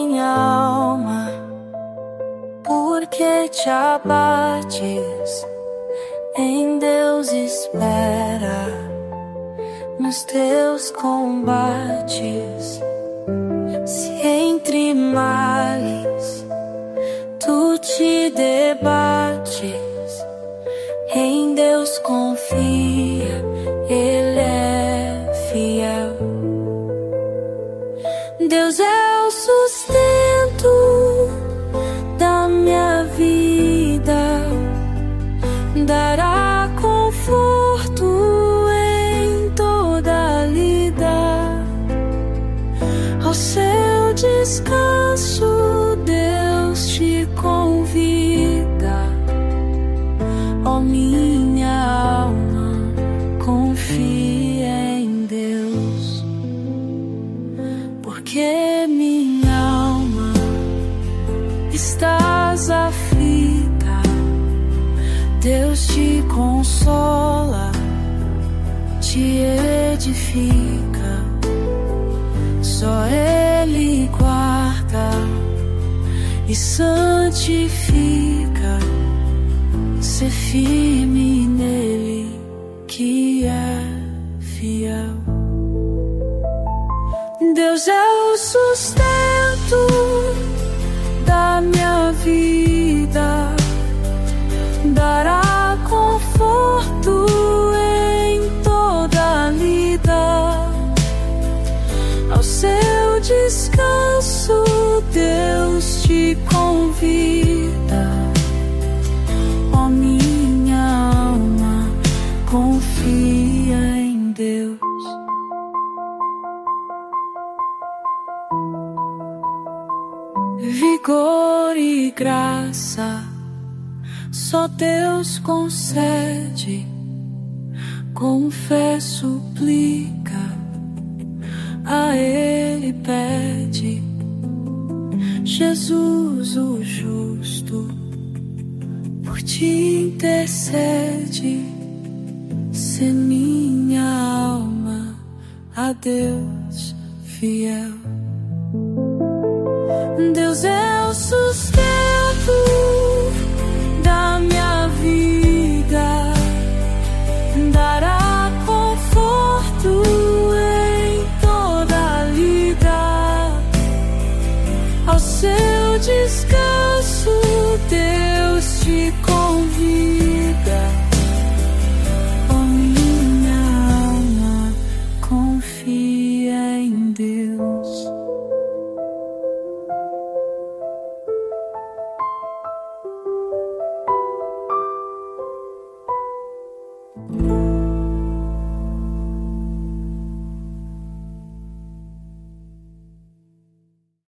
minha alma, por que te abates? Em Deus espera nos teus combates. Se entre males tu te debates, em Deus confia, Ele é fiel. Deus é o sustento da minha vida, dará conforto em toda lida. Ao seu descanso Deus te convida. Ó minha alma, confia em Deus, porque minha alma estás aflita. Deus te consola, te edifica. Só Ele guarda e santifica. Ser firme nele, que é fiel. Deus é o sustento da minha vida, dará conforto em toda lida. Ao seu descanso Deus te convida. Ó minha alma, confia em Deus. Vigor e graça só Deus concede, com fé suplica, a Ele pede. Jesus o justo por ti intercede. Se minha alma a Deus fiel. Deus é o sustento da minha vida, dará conforto em toda lida. Ao seu descanso Deus te convida. Ó minha alma, confia em Deus.